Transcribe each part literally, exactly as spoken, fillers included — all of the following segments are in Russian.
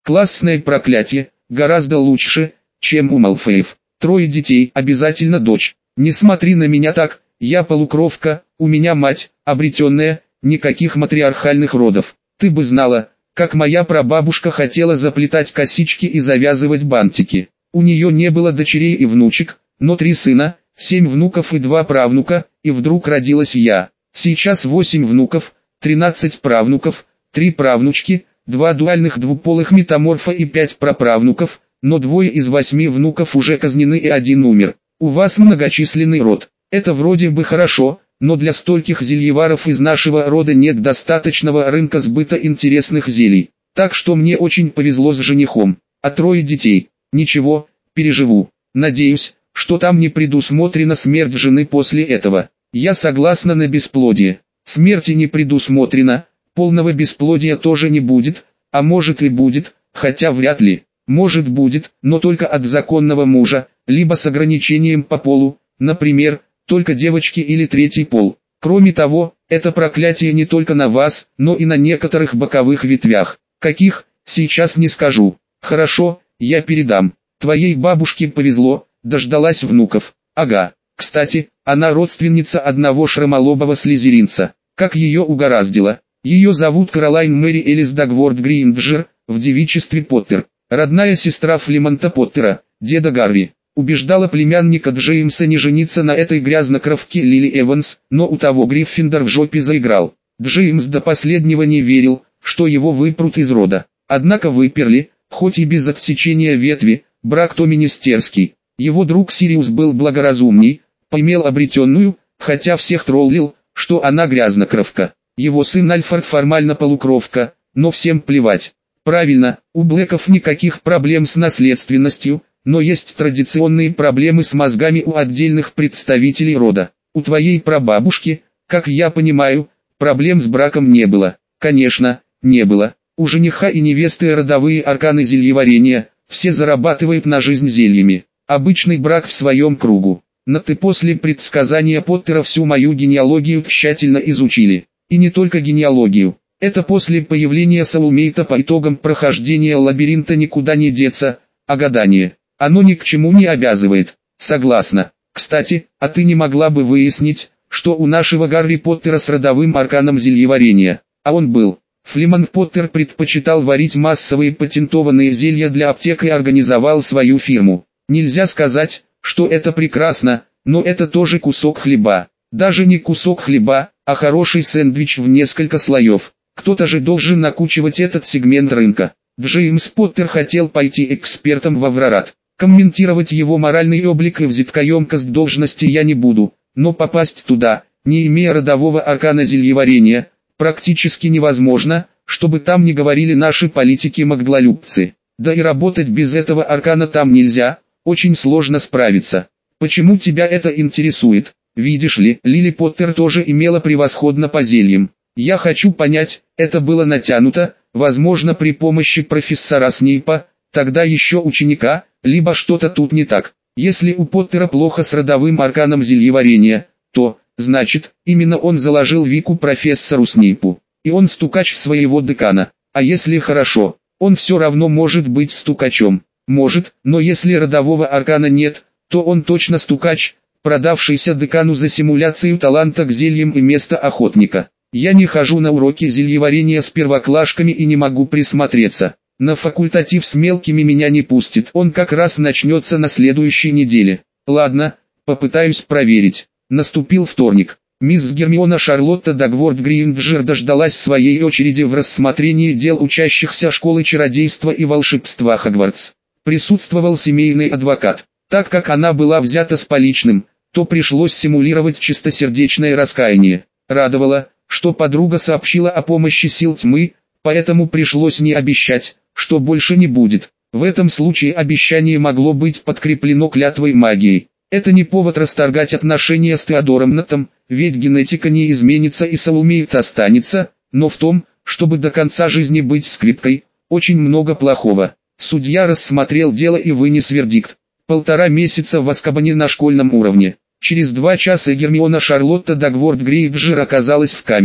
Классное проклятие, гораздо лучше, чем у Малфоев. Трое детей, обязательно дочь. Не смотри на меня так, я полукровка, у меня мать, обретенная, никаких матриархальных родов. Ты бы знала, как моя прабабушка хотела заплетать косички и завязывать бантики. У нее не было дочерей и внучек, но три сына, семь внуков и два правнука, и вдруг родилась я. Сейчас восемь внуков, тринадцать правнуков, три правнучки, два дуальных двуполых метаморфа и пять праправнуков, но двое из восьми внуков уже казнены и один умер. У вас многочисленный род. Это вроде бы хорошо, но для стольких зельеваров из нашего рода нет достаточного рынка сбыта интересных зелий. Так что мне очень повезло с женихом. А трое детей. Ничего, переживу. Надеюсь, что там не предусмотрена смерть жены после этого. Я согласна на бесплодие. Смерти не предусмотрено, полного бесплодия тоже не будет, а может и будет, хотя вряд ли. Может будет, но только от законного мужа, либо с ограничением по полу, например, только девочки или третий пол. Кроме того, это проклятие не только на вас, но и на некоторых боковых ветвях. Каких, сейчас не скажу. Хорошо, я передам. Твоей бабушке повезло, дождалась внуков. Ага, кстати, она родственница одного шрамолобого слизеринца. Как ее угораздило. Ее зовут Каролайн Мэри Элис Дагворд Грейнджер, в девичестве Поттер. Родная сестра Флемонта Поттера, деда Гарри. Убеждала племянника Джеймса не жениться на этой грязнокровке Лили Эванс, но у того Гриффиндор в жопе заиграл. Джеймс до последнего не верил, что его выпрут из рода. Однако выперли, хоть и без отсечения ветви, брак-то министерский. Его друг Сириус был благоразумней, поимел обретенную, хотя всех троллил, что она грязнокровка. Его сын Альфред формально полукровка, но всем плевать. Правильно, у Блэков никаких проблем с наследственностью, но есть традиционные проблемы с мозгами у отдельных представителей рода. У твоей прабабушки, как я понимаю, проблем с браком не было. Конечно, не было. У жениха и невесты родовые арканы зельеварения, все зарабатывают на жизнь зельями. Обычный брак в своем кругу. Но ты после предсказания Поттера всю мою генеалогию тщательно изучили. И не только генеалогию. Это после появления Соулмейта по итогам прохождения лабиринта никуда не деться, а гадание. Оно ни к чему не обязывает. Согласна. Кстати, а ты не могла бы выяснить, что у нашего Гарри Поттера с родовым арканом зельеварения? А он был. Флемон Поттер предпочитал варить массовые патентованные зелья для аптек и организовал свою фирму. Нельзя сказать, что это прекрасно, но это тоже кусок хлеба. Даже не кусок хлеба, а хороший сэндвич в несколько слоев. Кто-то же должен накучивать этот сегмент рынка. Джеймс Поттер хотел пойти экспертом в Аврорат. Комментировать его моральный облик и взяткоемкость должности я не буду, но попасть туда, не имея родового аркана зельеварения, практически невозможно, чтобы там не говорили наши политики-магдлолюбцы. Да и работать без этого аркана там нельзя, очень сложно справиться. Почему тебя это интересует? Видишь ли, Лили Поттер тоже имела превосходно по зельям. Я хочу понять, это было натянуто, возможно при помощи профессора Снейпа, тогда еще ученика, либо что-то тут не так. Если у Поттера плохо с родовым арканом зельеварения, то, значит, именно он заложил Вику профессору Снейпу. И он стукач своего декана. А если хорошо, он все равно может быть стукачом. Может, но если родового аркана нет, то он точно стукач, продавшийся декану за симуляцию таланта к зельям и место охотника. Я не хожу на уроки зельеварения с первоклашками и не могу присмотреться. На факультатив с мелкими меня не пустит, он как раз начнется на следующей неделе. Ладно, попытаюсь проверить. Наступил вторник. Мисс Гермиона Шарлотта Дагворд Грейнджер дождалась своей очереди в рассмотрении дел учащихся школы чародейства и волшебства Хогвартс. Присутствовал семейный адвокат. Так как она была взята с поличным, то пришлось симулировать чистосердечное раскаяние. Радовало, что подруга сообщила о помощи сил тьмы, поэтому пришлось не обещать, что больше не будет. В этом случае обещание могло быть подкреплено клятвой магией. Это не повод расторгать отношения с Теодором Наттом, ведь генетика не изменится и Соулмейт останется, но в том, чтобы до конца жизни быть скрипкой, очень много плохого. Судья рассмотрел дело и вынес вердикт. Полтора месяца в Азкабане на школьном уровне. Через два часа Гермиона Шарлотта Дагворд Грейнджер оказалась в камере.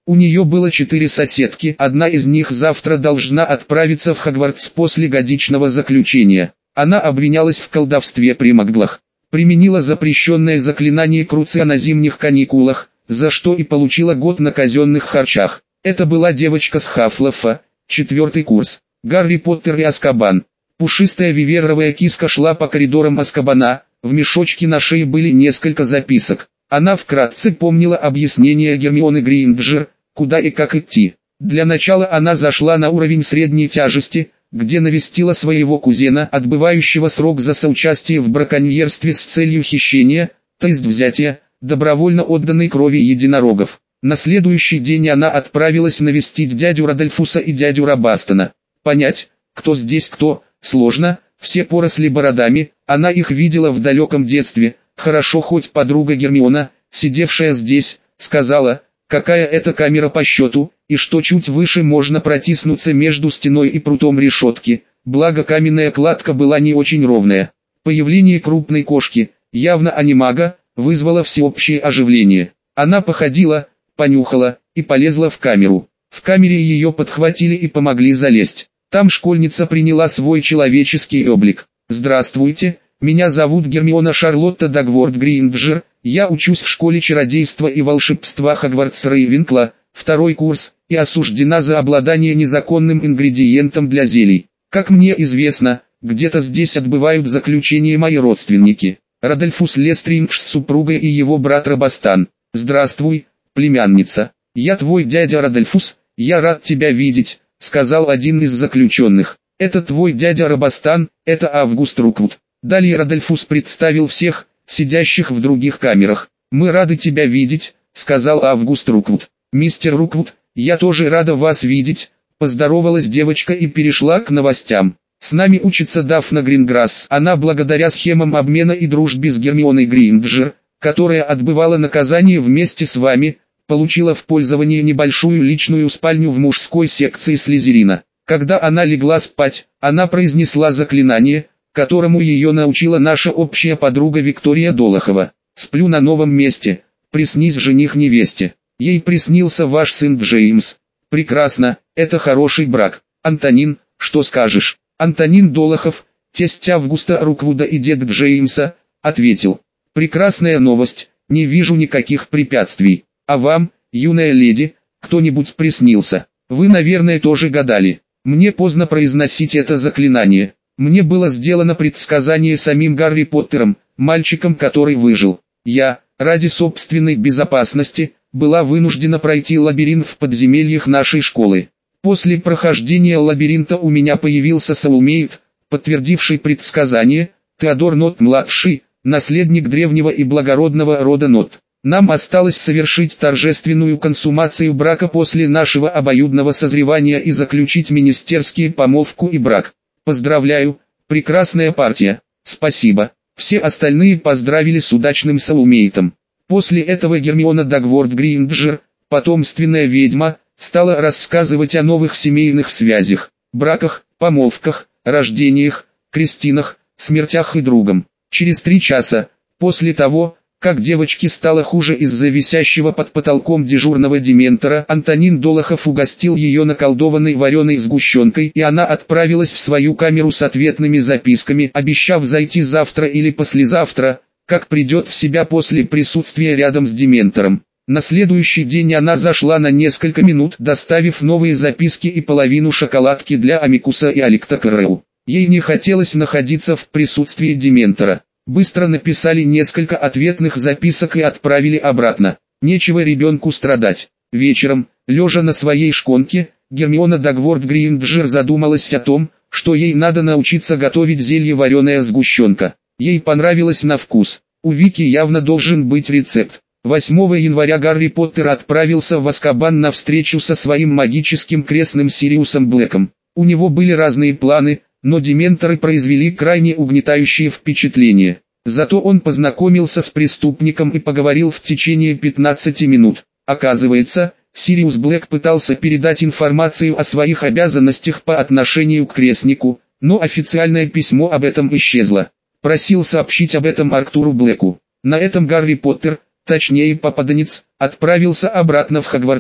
У нее было четыре соседки, одна из них завтра должна отправиться в Хогвартс после годичного заключения. Она обвинялась в колдовстве при маглах, применила запрещенное заклинание Круция на зимних каникулах, за что и получила год на казенных харчах. Это была девочка с Хафлофа, четвертый курс. Гарри Поттер и Азкабан. Пушистая виверовая киска шла по коридорам Азкабана, в мешочке на шее были несколько записок. Она вкратце помнила объяснение Гермионы Грейнджер, куда и как идти. Для начала она зашла на уровень средней тяжести, где навестила своего кузена, отбывающего срок за соучастие в браконьерстве с целью хищения, то есть взятия, добровольно отданной крови единорогов. На следующий день она отправилась навестить дядю Радольфуса и дядю Робастона. Понять, кто здесь кто, сложно, все поросли бородами, она их видела в далеком детстве. Хорошо хоть подруга Гермиона, сидевшая здесь, сказала, какая это камера по счету, и что чуть выше можно протиснуться между стеной и прутом решетки, благо каменная кладка была не очень ровная. Появление крупной кошки, явно анимага, вызвало всеобщее оживление. Она походила, понюхала и полезла в камеру. В камере ее подхватили и помогли залезть. Там школьница приняла свой человеческий облик. «Здравствуйте, меня зовут Гермиона Шарлотта Дагворт Грейнджер, я учусь в школе чародейства и волшебства Хогвартс Рейвенкла, второй курс, и осуждена за обладание незаконным ингредиентом для зелий. Как мне известно, где-то здесь отбывают заключение мои родственники. Радольфус Лестриндж с супругой и его брат Робастан. Здравствуй, племянница. Я твой дядя Радольфус, я рад тебя видеть», — сказал один из заключенных. «Это твой дядя Робастан, это Август Руквуд». Далее Радольфус представил всех, сидящих в других камерах. «Мы рады тебя видеть», — сказал Август Руквуд. «Мистер Руквуд, я тоже рада вас видеть», — поздоровалась девочка и перешла к новостям. «С нами учится Дафна Гринграсс. Она благодаря схемам обмена и дружбе с Гермионой Грейнджер, которая отбывала наказание вместе с вами, получила в пользование небольшую личную спальню в мужской секции Слизерина. Когда она легла спать, она произнесла заклинание, которому ее научила наша общая подруга Виктория Долохова. Сплю на новом месте, приснись жених невесте. Ей приснился ваш сын Джеймс. Прекрасно, это хороший брак. Антонин, что скажешь?» Антонин Долохов, тесть Августа Руквуда и дед Джеймса, ответил: «Прекрасная новость, не вижу никаких препятствий. А вам, юная леди, кто-нибудь приснился? Вы, наверное, тоже гадали. Мне поздно произносить это заклинание. Мне было сделано предсказание самим Гарри Поттером, мальчиком, который выжил. Я, ради собственной безопасности, была вынуждена пройти лабиринт в подземельях нашей школы. После прохождения лабиринта у меня появился соулмейт, подтвердивший предсказание, Теодор Нот-младший, наследник древнего и благородного рода Нот. Нам осталось совершить торжественную консумацию брака после нашего обоюдного созревания и заключить министерские помолвку и брак. Поздравляю, прекрасная партия, спасибо». Все остальные поздравили с удачным соулмейтом. После этого Гермиона Дагворт Грейнджер, потомственная ведьма, стала рассказывать о новых семейных связях, браках, помолвках, рождениях, крестинах, смертях и другом. Через три часа, после того, как девочке стало хуже из-за висящего под потолком дежурного дементора, Антонин Долохов угостил ее наколдованной вареной сгущенкой, и она отправилась в свою камеру с ответными записками, обещав зайти завтра или послезавтра, как придет в себя после присутствия рядом с дементором. На следующий день она зашла на несколько минут, доставив новые записки и половину шоколадки для Амикуса и Аликта Кэрроу. Ей не хотелось находиться в присутствии дементора. Быстро написали несколько ответных записок и отправили обратно. Нечего ребенку страдать. Вечером, лежа на своей шконке, Гермиона Дагворт Грейнджер задумалась о том, что ей надо научиться готовить зелье вареная сгущенка. Ей понравилось на вкус. У Вики явно должен быть рецепт. восьмого января Гарри Поттер отправился в Азкабан на встречу со своим магическим крестным Сириусом Блэком. У него были разные планы, но дементоры произвели крайне угнетающее впечатление. Зато он познакомился с преступником и поговорил в течение пятнадцати минут. Оказывается, Сириус Блэк пытался передать информацию о своих обязанностях по отношению к крестнику, но официальное письмо об этом исчезло. Просил сообщить об этом Артуру Блэку. На этом Гарри Поттер, точнее попаданец, отправился обратно в Хогвартс,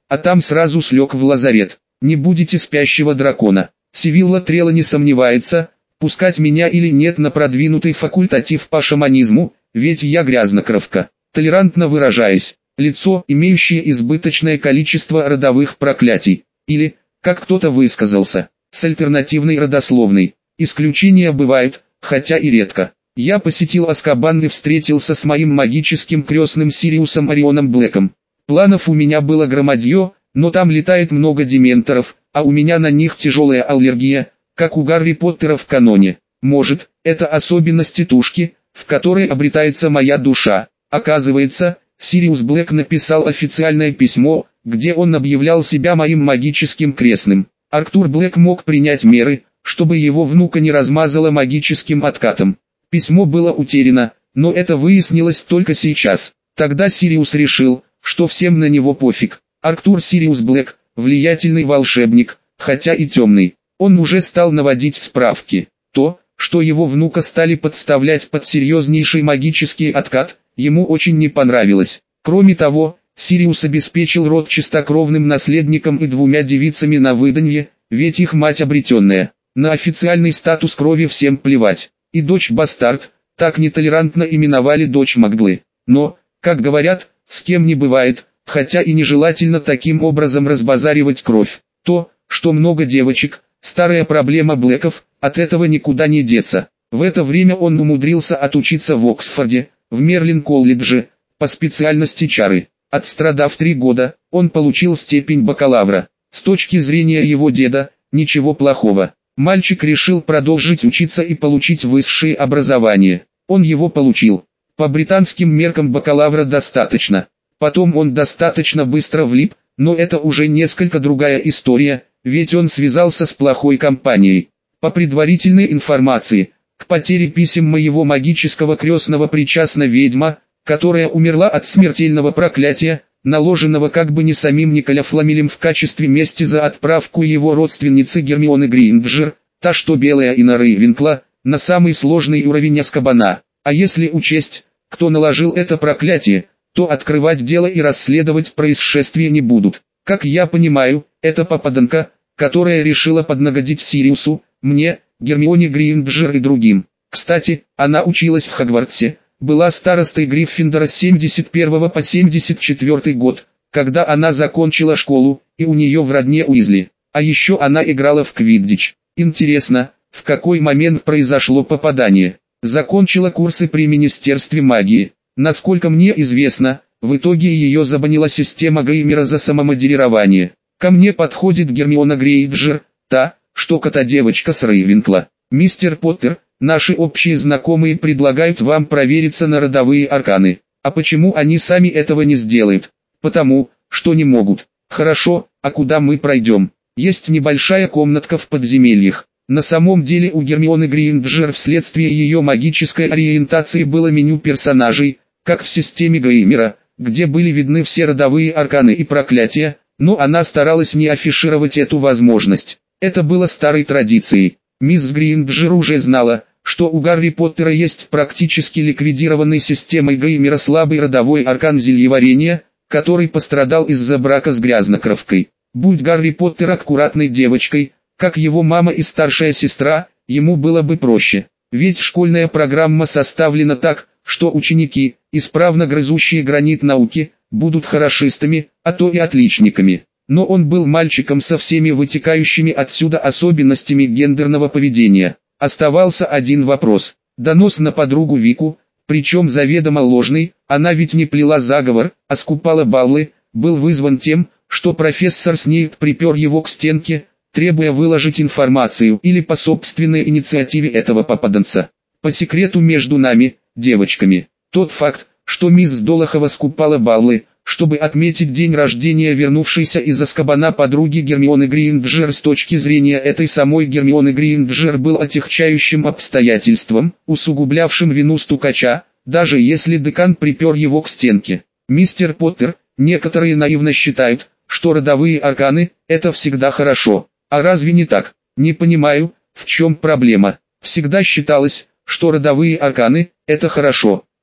а там сразу слег в лазарет. Не будете спящего дракона. Сивилла Трела не сомневается, пускать меня или нет на продвинутый факультатив по шаманизму, ведь я грязнокровка. Толерантно выражаясь, лицо, имеющее избыточное количество родовых проклятий, или, как кто-то высказался, с альтернативной родословной. Исключения бывают, хотя и редко. Я посетил Азкабан и встретился с моим магическим крестным Сириусом Орионом Блэком. Планов у меня было громадье, но там летает много дементоров, а у меня на них тяжелая аллергия, как у Гарри Поттера в каноне. Может, это особенности тушки, в которой обретается моя душа. Оказывается, Сириус Блэк написал официальное письмо, где он объявлял себя моим магическим крестным. Арктур Блэк мог принять меры, чтобы его внука не размазало магическим откатом. Письмо было утеряно, но это выяснилось только сейчас. Тогда Сириус решил, что всем на него пофиг. Арктур Сириус Блэк, влиятельный волшебник, хотя и темный. Он уже стал наводить справки. То, что его внука стали подставлять под серьезнейший магический откат, ему очень не понравилось. Кроме того, Сириус обеспечил род чистокровным наследником и двумя девицами на выданье, ведь их мать обретенная. На официальный статус крови всем плевать. И дочь-бастард, так нетолерантно именовали дочь Магдлы. Но, как говорят, с кем не бывает, хотя и нежелательно таким образом разбазаривать кровь. То, что много девочек, старая проблема Блэков, от этого никуда не деться. В это время он умудрился отучиться в Оксфорде, в Мерлин-колледже, по специальности чары. Отстрадав три года, он получил степень бакалавра. С точки зрения его деда, ничего плохого. Мальчик решил продолжить учиться и получить высшее образование. Он его получил. По британским меркам бакалавра достаточно. Потом он достаточно быстро влип, но это уже несколько другая история, ведь он связался с плохой компанией. По предварительной информации, к потере писем моего магического крестного причастна ведьма, которая умерла от смертельного проклятия, наложенного как бы не самим Николя Фламелем в качестве мести за отправку его родственницы Гермионы Грейнджер, та что белая и на Рейвенкла, на самый сложный уровень Азкабана. А если учесть, кто наложил это проклятие, то открывать дело и расследовать происшествие не будут. Как я понимаю, это попаданка, которая решила поднагодить Сириусу, мне, Гермионе Грейнджер и другим. Кстати, она училась в Хогвартсе, была старостой Гриффиндора с семьдесят первого по семьдесят четвёртый год, когда она закончила школу, и у нее в родне Уизли. А еще она играла в квиддич. Интересно, в какой момент произошло попадание. Закончила курсы при Министерстве магии. Насколько мне известно, в итоге ее забанила система Геймера за самомоделирование. Ко мне подходит Гермиона Грейнджер, та, что кота-девочка с Рейвенкла. Мистер Поттер, наши общие знакомые предлагают вам провериться на родовые арканы. А почему они сами этого не сделают? Потому, что не могут. Хорошо, а куда мы пройдем? Есть небольшая комнатка в подземельях. На самом деле у Гермионы Грейнджер вследствие ее магической ориентации было меню персонажей, как в системе Геймера, где были видны все родовые арканы и проклятия, но она старалась не афишировать эту возможность. Это было старой традицией. Мисс Грейнджер уже знала, что у Гарри Поттера есть практически ликвидированный системой Геймера слабый родовой аркан зельеварения, который пострадал из-за брака с грязнокровкой. Будь Гарри Поттер аккуратной девочкой, как его мама и старшая сестра, ему было бы проще. Ведь школьная программа составлена так, что ученики, исправно грызущие гранит науки, будут хорошистами, а то и отличниками. Но он был мальчиком со всеми вытекающими отсюда особенностями гендерного поведения. Оставался один вопрос. Донос на подругу Вику, причем заведомо ложный, она ведь не плела заговор, а скупала баллы, был вызван тем, что профессор Снейп припер его к стенке, требуя выложить информацию или по собственной инициативе этого попаданца. По секрету между нами, девочками, тот факт, что мисс Долохова скупала баллы, чтобы отметить день рождения вернувшейся из Азкабана подруги Гермионы Грейнджер с точки зрения этой самой Гермионы Грейнджер был отягчающим обстоятельством, усугублявшим вину стукача, даже если декан припер его к стенке. Мистер Поттер, некоторые наивно считают, что родовые арканы – это всегда хорошо. А разве не так? Не понимаю, в чем проблема. Всегда считалось, что родовые арканы – это хорошо.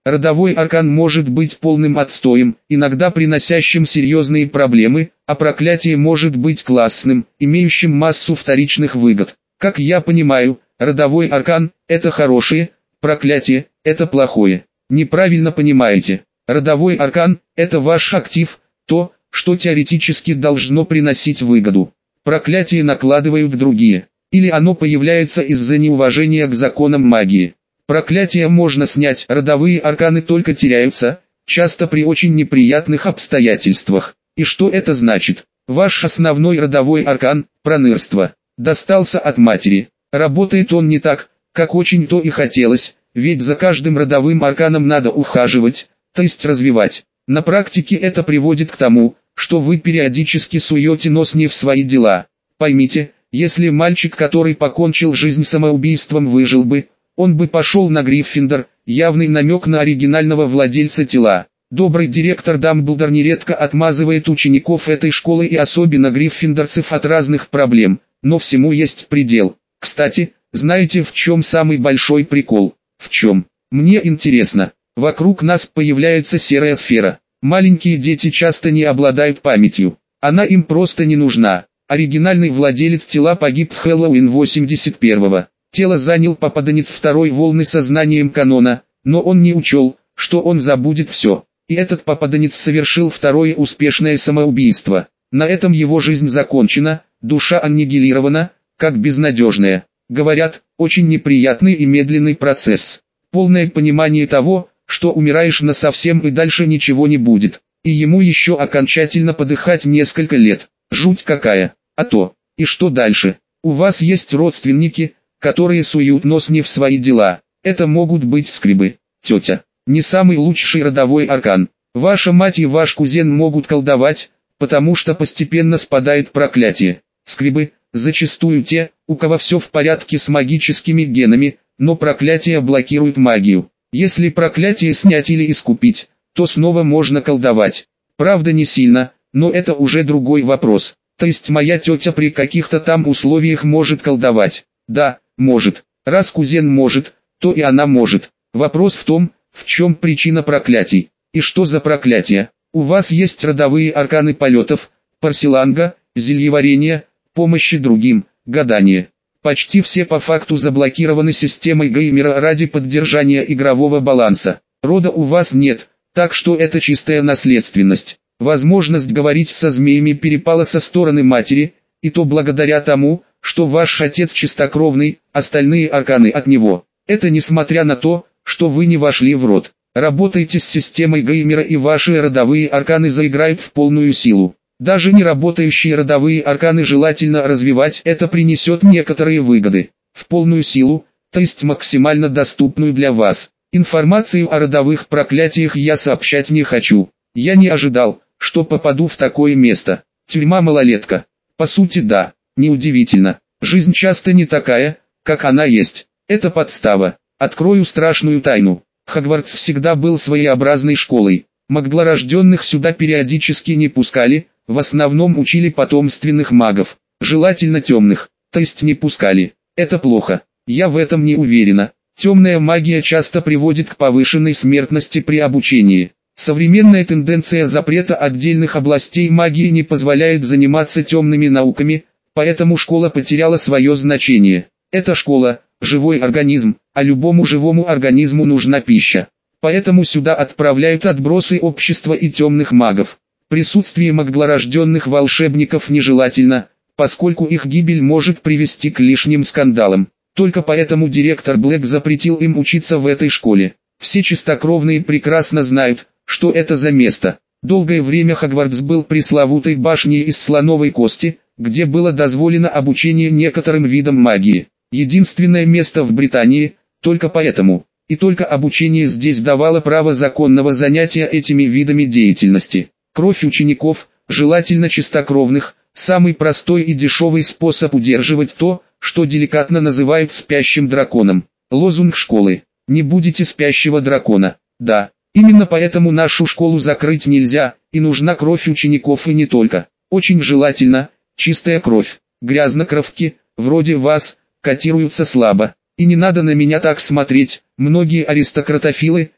Родовой аркан может быть полным отстоем, иногда приносящим серьезные проблемы, а проклятие может быть классным, имеющим массу вторичных выгод. Как я понимаю, родовой аркан – это хорошее, проклятие – это плохое. Неправильно понимаете. Родовой аркан – это ваш актив, то, что теоретически должно приносить выгоду. Проклятие накладывают другие. Или оно появляется из-за неуважения к законам магии. Проклятие можно снять, родовые арканы только теряются, часто при очень неприятных обстоятельствах. И что это значит? Ваш основной родовой аркан, пронырство, достался от матери. Работает он не так, как очень то и хотелось, ведь за каждым родовым арканом надо ухаживать, то есть развивать. На практике это приводит к тому, что вы периодически суете нос не в свои дела. Поймите, если мальчик, который покончил жизнь самоубийством, выжил бы, он бы пошел на Гриффиндор, явный намек на оригинального владельца тела. Добрый директор Дамблдор нередко отмазывает учеников этой школы и особенно гриффиндорцев от разных проблем, но всему есть предел. Кстати, знаете, в чем самый большой прикол? В чем? Мне интересно. Вокруг нас появляется серая сфера. Маленькие дети часто не обладают памятью. Она им просто не нужна. Оригинальный владелец тела погиб в Хэллоуин восемьдесят первого. Тело занял попаданец второй волны сознанием канона, но он не учел, что он забудет все. И этот попаданец совершил второе успешное самоубийство. На этом его жизнь закончена, душа аннигилирована, как безнадежная. Говорят, очень неприятный и медленный процесс. Полное понимание того, что умираешь насовсем и дальше ничего не будет. И ему еще окончательно подыхать несколько лет. Жуть какая. А то, и что дальше? У вас есть родственники, которые суют нос не в свои дела. Это могут быть скрибы, тетя. Не самый лучший родовой аркан. Ваша мать и ваш кузен могут колдовать, потому что постепенно спадает проклятие. Скрибы, зачастую те, у кого все в порядке с магическими генами, но проклятие блокирует магию. Если проклятие снять или искупить, то снова можно колдовать. Правда не сильно, но это уже другой вопрос. То есть моя тетя при каких-то там условиях может колдовать. Да, может. Раз кузен может, то и она может. Вопрос в том, в чем причина проклятий. И что за проклятие? У вас есть родовые арканы полетов, парсиланга, зельеварения, помощи другим, гадания. Почти все по факту заблокированы системой геймера ради поддержания игрового баланса. Рода у вас нет, так что это чистая наследственность. Возможность говорить со змеями перепала со стороны матери, и то благодаря тому, что ваш отец чистокровный, остальные арканы от него. Это несмотря на то, что вы не вошли в род. Работайте с системой геймера и ваши родовые арканы заиграют в полную силу. Даже не работающие родовые арканы желательно развивать, это принесет некоторые выгоды. В полную силу, то есть максимально доступную для вас. Информацию о родовых проклятиях я сообщать не хочу. Я не ожидал, что попаду в такое место. Тюрьма-малолетка. По сути да, неудивительно. Жизнь часто не такая, как она есть. Это подстава. Открою страшную тайну. Хогвартс всегда был своеобразной школой. Магдлорожденных сюда периодически не пускали, в основном учили потомственных магов. Желательно темных, то есть не пускали. Это плохо. Я в этом не уверена. Темная магия часто приводит к повышенной смертности при обучении. Современная тенденция запрета отдельных областей магии не позволяет заниматься темными науками, поэтому школа потеряла свое значение. Эта школа – живой организм, а любому живому организму нужна пища. Поэтому сюда отправляют отбросы общества и темных магов. Присутствие магдлорожденных волшебников нежелательно, поскольку их гибель может привести к лишним скандалам. Только поэтому директор Блэк запретил им учиться в этой школе. Все чистокровные прекрасно знают, что это за место. Долгое время Хогвартс был пресловутой башней из слоновой кости, где было дозволено обучение некоторым видам магии. Единственное место в Британии, только поэтому. И только обучение здесь давало право законного занятия этими видами деятельности. Кровь учеников, желательно чистокровных, самый простой и дешевый способ удерживать то, что деликатно называют спящим драконом. Лозунг школы: не будете спящего дракона. Да, именно поэтому нашу школу закрыть нельзя, и нужна кровь учеников и не только. Очень желательно, чистая кровь. Грязнокровки, вроде вас, котируются слабо. И не надо на меня так смотреть, многие аристократофилы,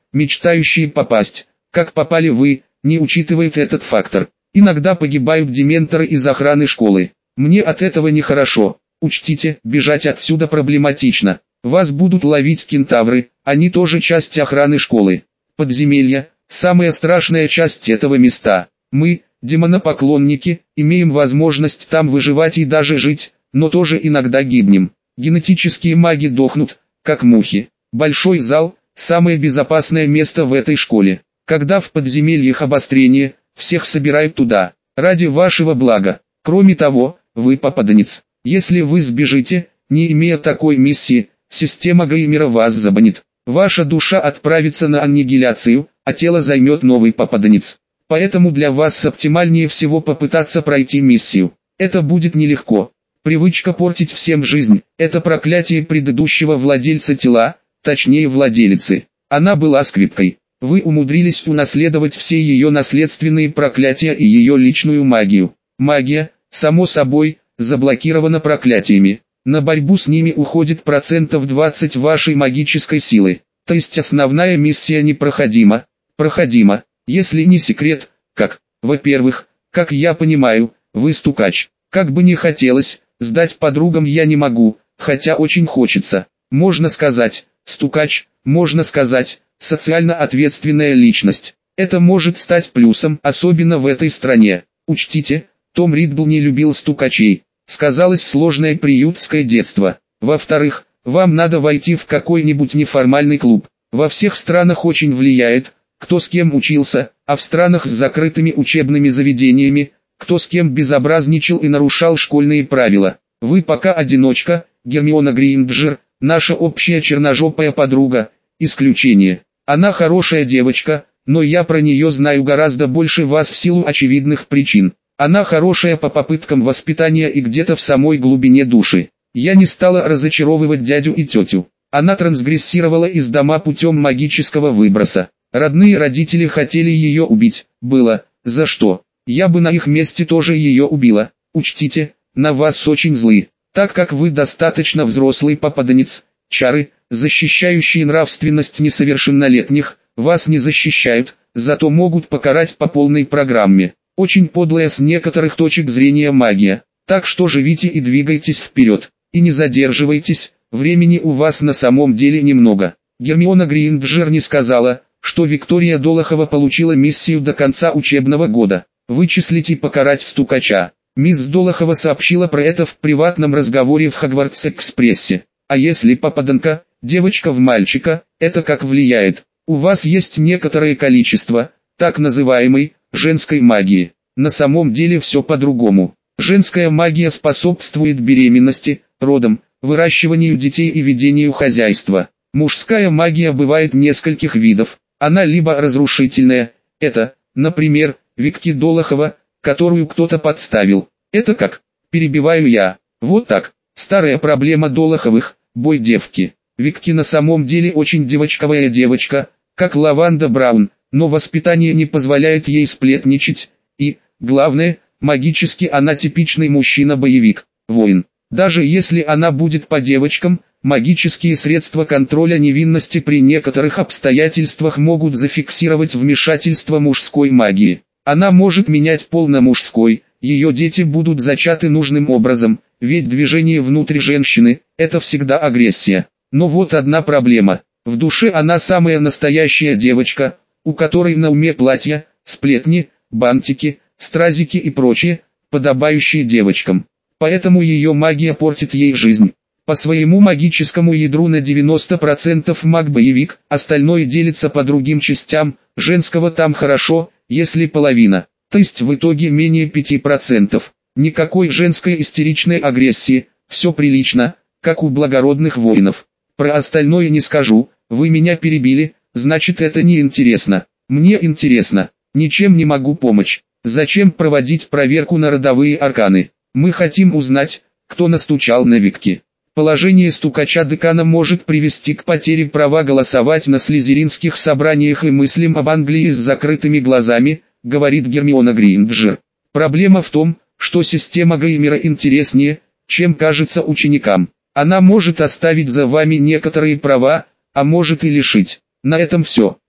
мечтающие попасть, как попали вы, не учитывают этот фактор. Иногда погибают дементоры из охраны школы. Мне от этого нехорошо. Учтите, бежать отсюда проблематично. Вас будут ловить кентавры, они тоже часть охраны школы. Подземелья – самая страшная часть этого места. Мы, демонопоклонники, имеем возможность там выживать и даже жить, но тоже иногда гибнем. Генетические маги дохнут, как мухи. Большой зал – самое безопасное место в этой школе. Когда в подземельях обострение, всех собирают туда, ради вашего блага. Кроме того, вы попаданец. Если вы сбежите, не имея такой миссии, система Геймера вас забанит. Ваша душа отправится на аннигиляцию, а тело займет новый попаданец. Поэтому для вас оптимальнее всего попытаться пройти миссию. Это будет нелегко. Привычка портить всем жизнь – это проклятие предыдущего владельца тела, точнее владелицы. Она была скрипкой. Вы умудрились унаследовать все ее наследственные проклятия и ее личную магию. Магия, само собой, заблокирована проклятиями. На борьбу с ними уходит процентов двадцать вашей магической силы. То есть основная миссия непроходима. Проходима, если не секрет, как, во-первых, как я понимаю, вы стукач. Как бы не хотелось, сдать подругам я не могу, хотя очень хочется. Можно сказать, стукач, можно сказать, социально ответственная личность. Это может стать плюсом, особенно в этой стране. Учтите, Том Риддл не любил стукачей. Сказалось сложное приютское детство. Во-вторых, вам надо войти в какой-нибудь неформальный клуб. Во всех странах очень влияет, кто с кем учился, а в странах с закрытыми учебными заведениями, кто с кем безобразничал и нарушал школьные правила. Вы пока одиночка, Гермиона Грейнджер, наша общая черножопая подруга, исключение. Она хорошая девочка, но я про нее знаю гораздо больше вас в силу очевидных причин. Она хорошая по попыткам воспитания и где-то в самой глубине души. Я не стала разочаровывать дядю и тетю. Она трансгрессировала из дома путем магического выброса. Родные родители хотели ее убить. Было, за что. Я бы на их месте тоже ее убила. Учтите, на вас очень злы. Так как вы достаточно взрослый попаданец, чары, защищающие нравственность несовершеннолетних, вас не защищают, зато могут покарать по полной программе. Очень подлая с некоторых точек зрения магия. Так что живите и двигайтесь вперед. И не задерживайтесь, времени у вас на самом деле немного. Гермиона Грейнджер не сказала, что Виктория Долохова получила миссию до конца учебного года. Вычислить и покарать стукача. Мисс Долохова сообщила про это в приватном разговоре в Хогвартс-экспрессе. А если попаданка, девочка в мальчика, это как влияет? У вас есть некоторое количество, так называемой, женской магии. На самом деле все по-другому. Женская магия способствует беременности, родам, выращиванию детей и ведению хозяйства. Мужская магия бывает нескольких видов. Она либо разрушительная, это, например, Викки Долохова, которую кто-то подставил. Это как? Перебиваю я. Вот так. Старая проблема Долоховых, бой девки. Викки на самом деле очень девочковая девочка, как Лаванда Браун, но воспитание не позволяет ей сплетничать, и, главное, магически она типичный мужчина-боевик, воин. Даже если она будет по девочкам, магические средства контроля невинности при некоторых обстоятельствах могут зафиксировать вмешательство мужской магии. Она может менять пол на мужской, ее дети будут зачаты нужным образом, ведь движение внутри женщины – это всегда агрессия. Но вот одна проблема. В душе она самая настоящая девочка, у которой на уме платья, сплетни, бантики, стразики и прочее, подобающие девочкам. Поэтому ее магия портит ей жизнь. По своему магическому ядру на девяносто процентов маг-боевик, остальное делится по другим частям, женского там хорошо, если половина, то есть в итоге менее пяти процентов. Никакой женской истеричной агрессии, все прилично, как у благородных воинов. Про остальное не скажу, вы меня перебили, значит это не интересно. Мне интересно, ничем не могу помочь. Зачем проводить проверку на родовые арканы? Мы хотим узнать, кто настучал на Викки. Положение стукача декана может привести к потере права голосовать на слизеринских собраниях и мыслям об Англии с закрытыми глазами, говорит Гермиона Грейнджер. Проблема в том, что система Геймера интереснее, чем кажется ученикам. Она может оставить за вами некоторые права, а может и лишить. На этом все.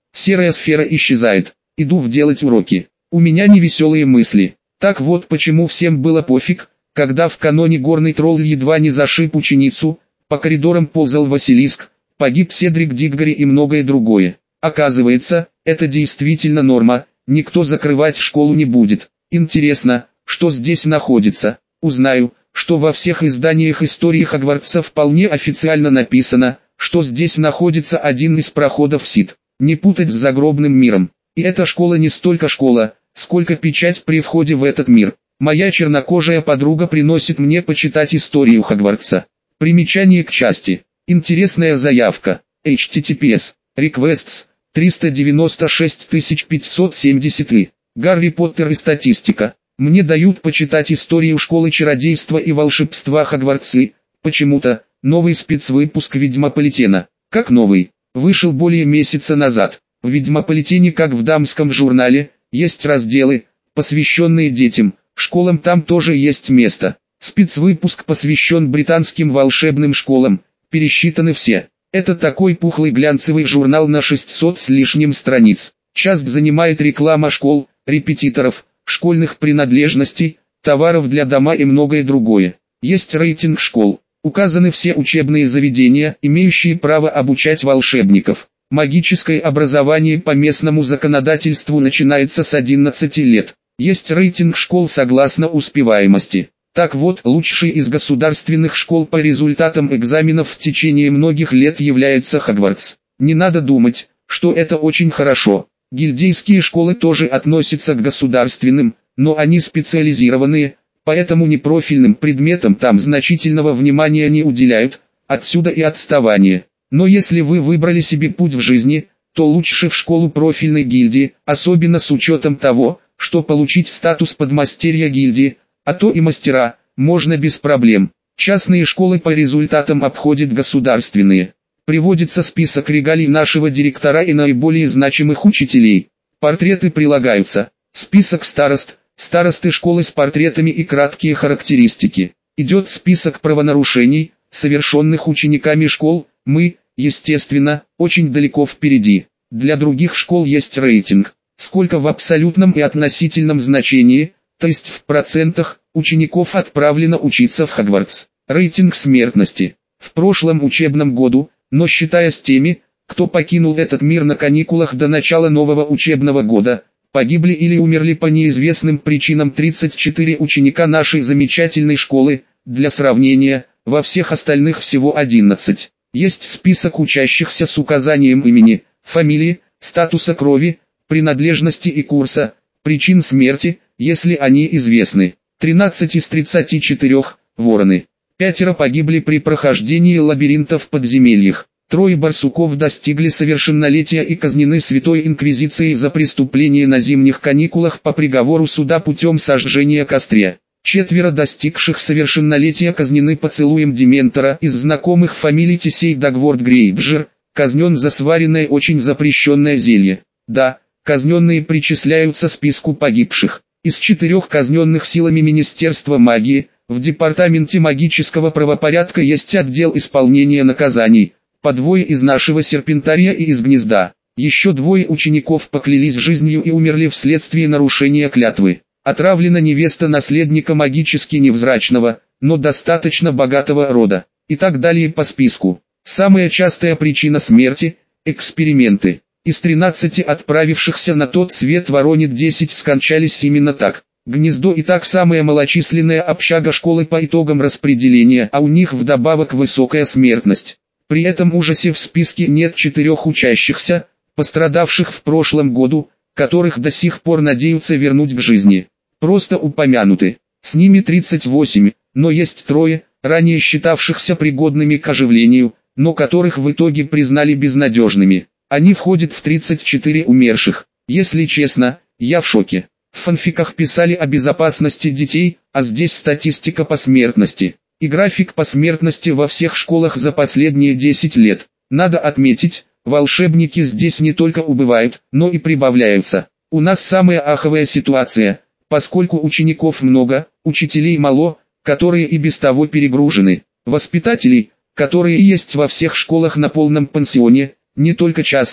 Серая сфера исчезает. Иду вделать уроки. У меня невеселые мысли. Так вот почему всем было пофиг, когда в каноне горный тролль едва не зашиб ученицу, по коридорам ползал Василиск, погиб Седрик Диггори и многое другое. Оказывается, это действительно норма, никто закрывать школу не будет. Интересно, что здесь находится. Узнаю, что во всех изданиях истории Хогвартса вполне официально написано, что здесь находится один из проходов Сид. Не путать с загробным миром. И эта школа не столько школа, сколько печать при входе в этот мир. Моя чернокожая подруга приносит мне почитать историю Хогвартса. Примечание к части. Интересная заявка. эйч ти ти пи эс. Requests. триста девяносто шесть тысяч пятьсот семьдесят и. Гарри Поттер и статистика. Мне дают почитать историю школы чародейства и волшебства Хогвартсы. Почему-то, новый спецвыпуск Ведьмополитена. Как новый? Вышел более месяца назад. В Ведьмополитене, как в дамском журнале, есть разделы, посвященные детям. Школам там тоже есть место. Спецвыпуск посвящен британским волшебным школам. Пересчитаны все. Это такой пухлый глянцевый журнал на шестьсот с лишним страниц. Часть занимает реклама школ, репетиторов, школьных принадлежностей, товаров для дома и многое другое. Есть рейтинг школ. Указаны все учебные заведения, имеющие право обучать волшебников. Магическое образование по местному законодательству начинается с одиннадцати лет. Есть рейтинг школ согласно успеваемости. Так вот, лучшей из государственных школ по результатам экзаменов в течение многих лет является Хогвартс. Не надо думать, что это очень хорошо. Гильдейские школы тоже относятся к государственным, но они специализированные, поэтому непрофильным предметам там значительного внимания не уделяют, отсюда и отставание. Но если вы выбрали себе путь в жизни, то лучше в школу профильной гильдии, особенно с учетом того, что получить статус подмастерья гильдии, а то и мастера, можно без проблем. Частные школы по результатам обходят государственные. Приводится список регалий нашего директора и наиболее значимых учителей. Портреты прилагаются. Список старост, старосты школы с портретами и краткие характеристики. Идет список правонарушений, совершенных учениками школ. Мы, естественно, очень далеко впереди. Для других школ есть рейтинг. Сколько в абсолютном и относительном значении, то есть в процентах, учеников отправлено учиться в Хогвартс. Рейтинг смертности. В прошлом учебном году, но считая с теми, кто покинул этот мир на каникулах до начала нового учебного года, погибли или умерли по неизвестным причинам тридцать четыре ученика нашей замечательной школы. Для сравнения, во всех остальных всего одиннадцать. Есть список учащихся с указанием имени, фамилии, статуса крови, принадлежности и курса, причин смерти, если они известны. тринадцать из тридцати четырёх – вороны. Пятеро погибли при прохождении лабиринта в подземельях. Трое барсуков достигли совершеннолетия и казнены Святой Инквизицией за преступление на зимних каникулах по приговору суда путем сожжения костре. Четверо достигших совершеннолетия казнены поцелуем Дементора из знакомых фамилий Тесей Дагворд Грейнджер, казнен за сваренное очень запрещенное зелье. Да, казненные причисляются к списку погибших. Из четырех казненных силами Министерства магии, в Департаменте магического правопорядка есть отдел исполнения наказаний, по двое из нашего серпентария и из гнезда. Еще двое учеников поклялись жизнью и умерли вследствие нарушения клятвы. Отравлена невеста наследника магически невзрачного, но достаточно богатого рода. И так далее по списку. Самая частая причина смерти – эксперименты. Из тринадцати отправившихся на тот свет Воронит десять скончались именно так. Гнездо и так самая малочисленная общага школы по итогам распределения, а у них вдобавок высокая смертность. При этом ужасе в списке нет четырех учащихся, пострадавших в прошлом году, которых до сих пор надеются вернуть к жизни. Просто упомянуты. С ними тридцать восемь, но есть трое, ранее считавшихся пригодными к оживлению, но которых в итоге признали безнадежными. Они входят в тридцать четыре умерших. Если честно, я в шоке. В фанфиках писали о безопасности детей, а здесь статистика по смертности. И график по смертности во всех школах за последние десять лет. Надо отметить, волшебники здесь не только убывают, но и прибавляются. У нас самая аховая ситуация, поскольку учеников много, учителей мало, которые и без того перегружены. Воспитателей, которые есть во всех школах на полном пансионе, не только частных,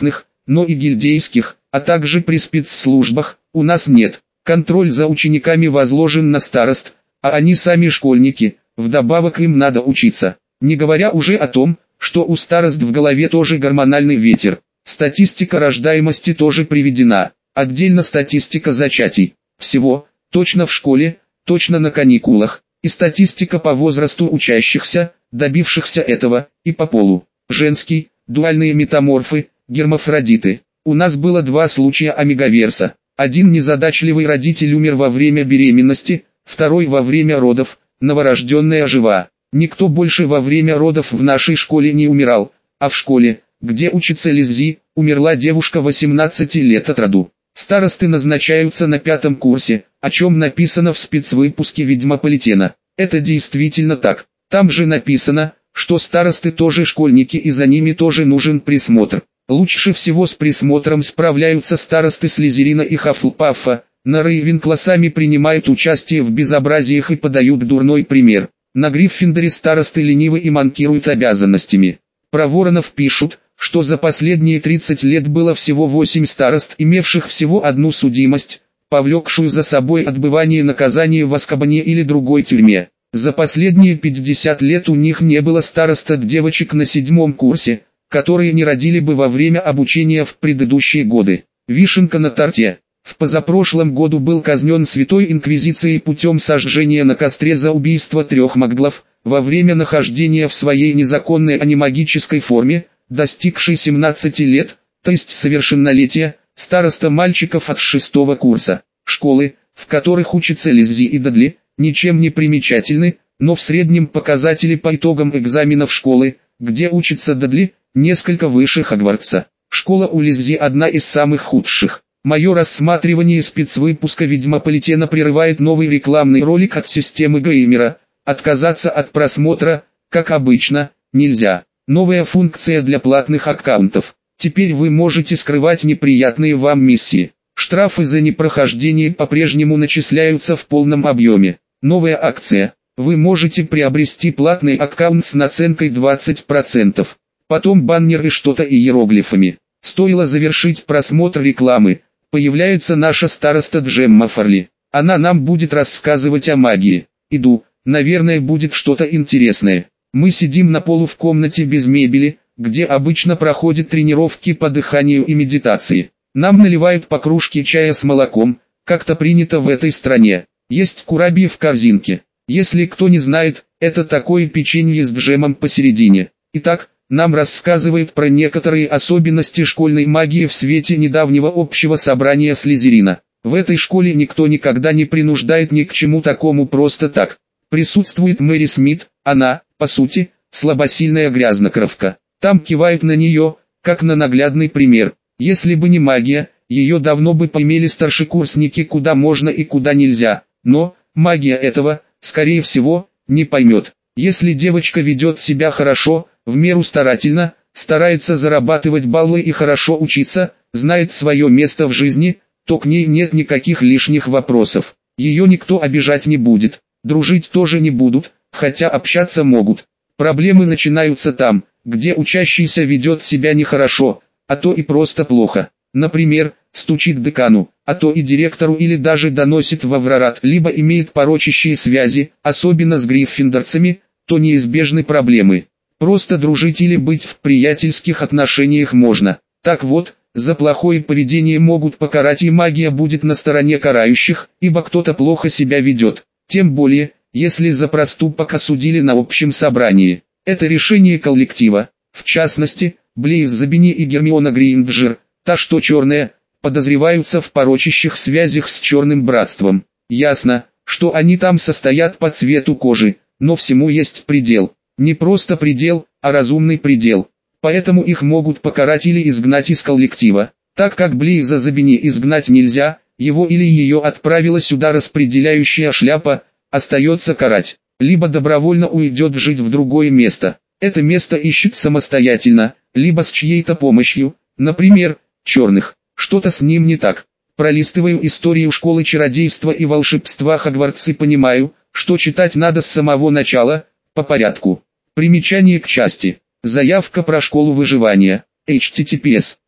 но и гильдейских, а также при спецслужбах, у нас нет. Контроль за учениками возложен на старост, а они сами школьники, вдобавок им надо учиться. Не говоря уже о том, что у старост в голове тоже гормональный ветер. Статистика рождаемости тоже приведена. Отдельно статистика зачатий. Всего, точно в школе, точно на каникулах. И статистика по возрасту учащихся, добившихся этого, и по полу. Женский, дуальные метаморфы, гермафродиты. У нас было два случая омегаверса. Один незадачливый родитель умер во время беременности, второй во время родов, новорожденная жива. Никто больше во время родов в нашей школе не умирал, а в школе, где учится Лиззи, умерла девушка восемнадцати лет от роду. Старосты назначаются на пятом курсе, о чем написано в спецвыпуске «Ведьмополитена». Это действительно так. Там же написано, что старосты тоже школьники и за ними тоже нужен присмотр. Лучше всего с присмотром справляются старосты Слизерина и Хафлпафа. На Рейвенкло сами принимают участие в безобразиях и подают дурной пример. На Гриффиндоре старосты ленивы и манкируют обязанностями. Про Воронов пишут, что за последние тридцать лет было всего восемь старост, имевших всего одну судимость, повлекшую за собой отбывание наказания в Азкабане или другой тюрьме. За последние пятьдесят лет у них не было старосток девочек на седьмом курсе, которые не родили бы во время обучения в предыдущие годы. Вишенка на торте. В позапрошлом году был казнен Святой Инквизицией путем сожжения на костре за убийство трех маглов, во время нахождения в своей незаконной анимагической форме, достигшей семнадцати лет, то есть совершеннолетия, староста мальчиков от шестого курса. Школы, в которых учатся Лиззи и Дадли, ничем не примечательны, но в среднем показатели по итогам экзаменов школы, где учится Дадли, несколько выше Хогвартса. Школа у Лиззи одна из самых худших. Мое рассматривание спецвыпуска «Ведьмополитена» прерывает новый рекламный ролик от системы Геймера. Отказаться от просмотра, как обычно, нельзя. Новая функция для платных аккаунтов. Теперь вы можете скрывать неприятные вам миссии. Штрафы за непрохождение по-прежнему начисляются в полном объеме. Новая акция. Вы можете приобрести платный аккаунт с наценкой двадцать процентов. Потом баннеры что-то и иероглифами. Стоило завершить просмотр рекламы. Появляется наша староста Джемма Фарли. Она нам будет рассказывать о магии. Иду, наверное, будет что-то интересное. Мы сидим на полу в комнате без мебели, где обычно проходят тренировки по дыханию и медитации. Нам наливают по кружке чая с молоком, как-то принято в этой стране. Есть курабье в корзинке. Если кто не знает, это такое печенье с джемом посередине. Итак, нам рассказывают про некоторые особенности школьной магии в свете недавнего общего собрания Слизерина. В этой школе никто никогда не принуждает ни к чему такому просто так. Присутствует Мэри Смит, она, по сути, слабосильная грязнокровка. Там кивают на нее, как на наглядный пример. Если бы не магия, ее давно бы поимели старшекурсники куда можно и куда нельзя. Но, магия этого, скорее всего, не поймет. Если девочка ведет себя хорошо, в меру старательно, старается зарабатывать баллы и хорошо учиться, знает свое место в жизни, то к ней нет никаких лишних вопросов. Ее никто обижать не будет, дружить тоже не будут, хотя общаться могут. Проблемы начинаются там, где учащийся ведет себя нехорошо, а то и просто плохо. Например, стучит декану, а то и директору или даже доносит в Аврорат, либо имеет порочащие связи, особенно с гриффиндорцами, то неизбежны проблемы. Просто дружить или быть в приятельских отношениях можно. Так вот, за плохое поведение могут покарать, и магия будет на стороне карающих, ибо кто-то плохо себя ведет. Тем более, если за проступок осудили на общем собрании. Это решение коллектива. В частности, Блейз Забини и Гермиона Грейнджер, та что черная, подозреваются в порочащих связях с Черным Братством. Ясно, что они там состоят по цвету кожи, но всему есть предел. Не просто предел, а разумный предел. Поэтому их могут покарать или изгнать из коллектива. Так как Блейза Забини изгнать нельзя, его или ее отправила сюда распределяющая шляпа, остается карать. Либо добровольно уйдет жить в другое место. Это место ищет самостоятельно, либо с чьей-то помощью, например, черных. Что-то с ним не так. Пролистываю историю школы чародейства и волшебства Хогвартс и понимаю, что читать надо с самого начала, по порядку. Примечание к части. Заявка про школу выживания. эйч ти ти пи эс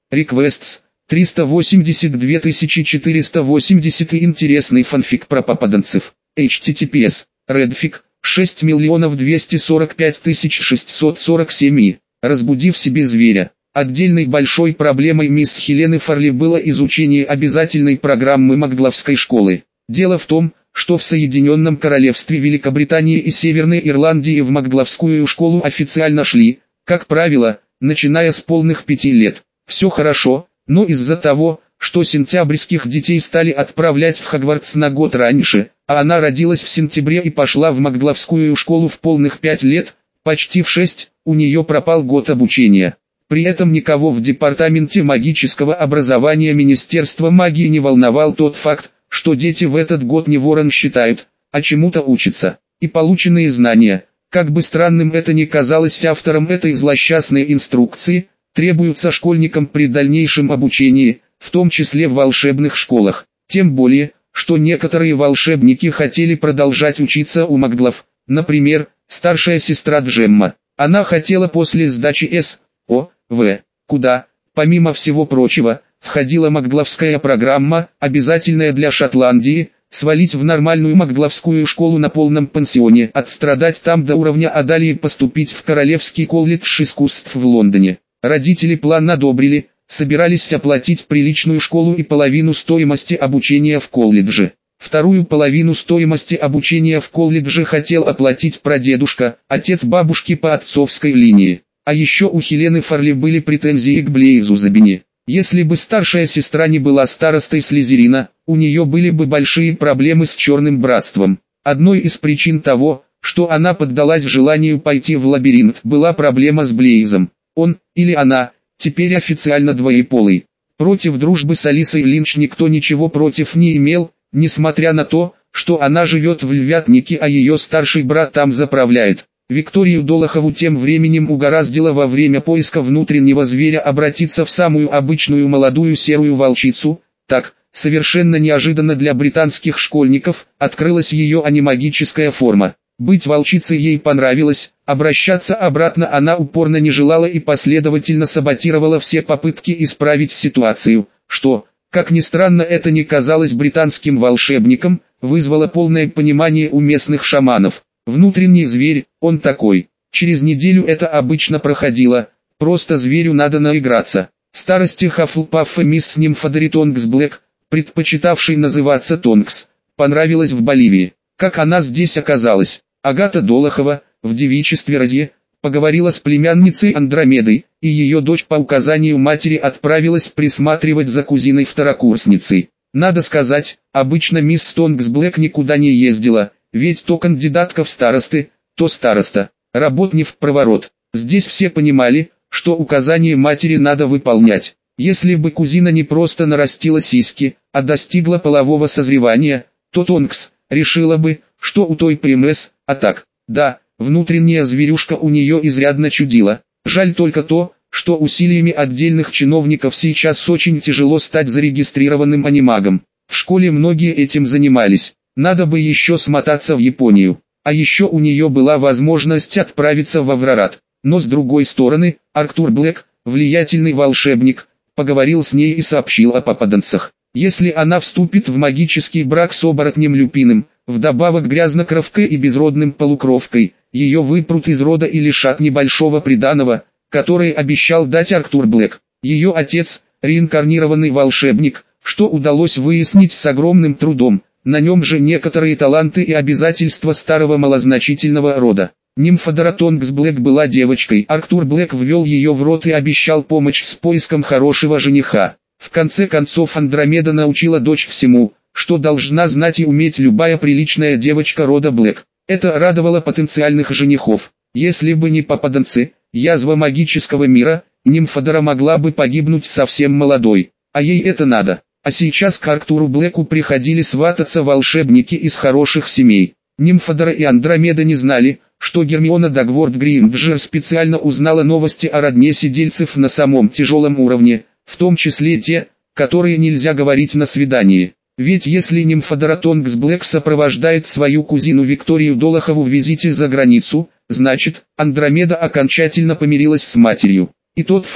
Requests триста восемьдесят две тысячи четыреста восемьдесят и интересный фанфик про попаданцев. эйч ти ти пи эс Redfic шесть миллионов двести сорок пять тысяч шестьсот сорок семь. Разбудив в себе зверя. Отдельной большой проблемой мисс Хелены Фарли было изучение обязательной программы Макглавской школы. Дело в том, что в Соединенном Королевстве Великобритании и Северной Ирландии в Макглавскую школу официально шли, как правило, начиная с полных пяти лет. Все хорошо, но из-за того, что сентябрьских детей стали отправлять в Хогвартс на год раньше, а она родилась в сентябре и пошла в Макглавскую школу в полных пять лет, почти в шесть, у нее пропал год обучения. При этом никого в департаменте магического образования Министерства магии не волновал тот факт, что дети в этот год не ворон считают, а чему-то учатся. И полученные знания, как бы странным это ни казалось авторам этой злосчастной инструкции, требуются школьникам при дальнейшем обучении, в том числе в волшебных школах. Тем более, что некоторые волшебники хотели продолжать учиться у Макглав. Например, старшая сестра Джемма. Она хотела после сдачи эс о вэ, куда, помимо всего прочего, входила Макглавская программа, обязательная для Шотландии, свалить в нормальную Макглавскую школу на полном пансионе, отстрадать там до уровня, а далее поступить в Королевский колледж искусств в Лондоне. Родители план одобрили, собирались оплатить приличную школу и половину стоимости обучения в колледже. Вторую половину стоимости обучения в колледже хотел оплатить прадедушка, отец бабушки по отцовской линии. А еще у Хелены Фарли были претензии к Блейзу Забини. Если бы старшая сестра не была старостой Слизерина, у нее были бы большие проблемы с Черным Братством. Одной из причин того, что она поддалась желанию пойти в лабиринт, была проблема с Блейзом. Он, или она, теперь официально двоеполый. Против дружбы с Алисой Линч никто ничего против не имел, несмотря на то, что она живет в Львятнике, а ее старший брат там заправляет. Викторию Долохову тем временем угораздило во время поиска внутреннего зверя обратиться в самую обычную молодую серую волчицу. Так, совершенно неожиданно для британских школьников, открылась ее анимагическая форма. Быть волчицей ей понравилось, обращаться обратно она упорно не желала и последовательно саботировала все попытки исправить ситуацию, что, как ни странно это ни казалось британским волшебникам, вызвало полное понимание у местных шаманов. Внутренний зверь, он такой. Через неделю это обычно проходило, просто зверю надо наиграться. Старости Хаффлпаффа мисс Нимфадари Тонкс Блэк, предпочитавшей называться Тонкс, понравилось в Боливии. Как она здесь оказалась? Агата Долохова, в девичестве Розье, поговорила с племянницей Андромедой, и ее дочь по указанию матери отправилась присматривать за кузиной-второкурсницей. Надо сказать, обычно мисс Тонкс Блэк никуда не ездила, ведь то кандидатка в старосты, то староста, работ не в проворот. Здесь все понимали, что указания матери надо выполнять. Если бы кузина не просто нарастила сиськи, а достигла полового созревания, то Тонкс решила бы, что у той ПМС, а так, да, внутренняя зверюшка у нее изрядно чудила. Жаль только то, что усилиями отдельных чиновников сейчас очень тяжело стать зарегистрированным анимагом. В школе многие этим занимались. Надо бы еще смотаться в Японию. А еще у нее была возможность отправиться в Аврорат. Но с другой стороны, Арктур Блэк, влиятельный волшебник, поговорил с ней и сообщил о попаданцах. Если она вступит в магический брак с оборотнем Люпиным, вдобавок грязнокровкой и безродным полукровкой, ее выпрут из рода и лишат небольшого приданого, который обещал дать Арктур Блэк. Ее отец, реинкарнированный волшебник, что удалось выяснить с огромным трудом. На нем же некоторые таланты и обязательства старого малозначительного рода. Нимфадора Тонкс Блэк была девочкой. Арктур Блэк ввел ее в рот и обещал помощь с поиском хорошего жениха. В конце концов Андромеда научила дочь всему, что должна знать и уметь любая приличная девочка рода Блэк. Это радовало потенциальных женихов. Если бы не попаданцы, язва магического мира, Нимфадора могла бы погибнуть совсем молодой. А ей это надо. А сейчас к Арктуру Блэку приходили свататься волшебники из хороших семей. Нимфадора и Андромеда не знали, что Гермиона Дагворт Грейнджер специально узнала новости о родне сидельцев на самом тяжелом уровне, в том числе те, которые нельзя говорить на свидании. Ведь если Нимфадора Тонкс Блэк сопровождает свою кузину Викторию Долохову в визите за границу, значит, Андромеда окончательно помирилась с матерью. И тот факт,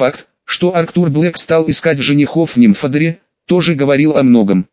Что Артур Блэк стал искать женихов в Нимфодере, тоже говорил о многом.